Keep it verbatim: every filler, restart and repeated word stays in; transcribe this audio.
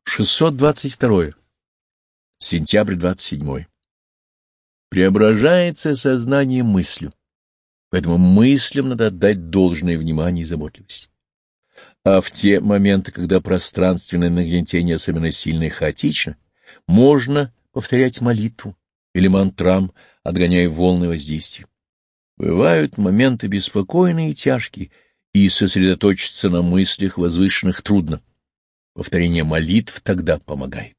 шестьсот двадцать два. Сентябрь двадцать седьмой. Преображается сознание мыслью, поэтому мыслям надо отдать должное внимание и заботливость. А в те моменты, когда пространственное нагнетение особенно сильно и хаотично, можно повторять молитву или мантрам, отгоняя волны воздействия. Бывают моменты беспокойные и тяжкие, и сосредоточиться на мыслях возвышенных трудно. Повторение молитв тогда помогает.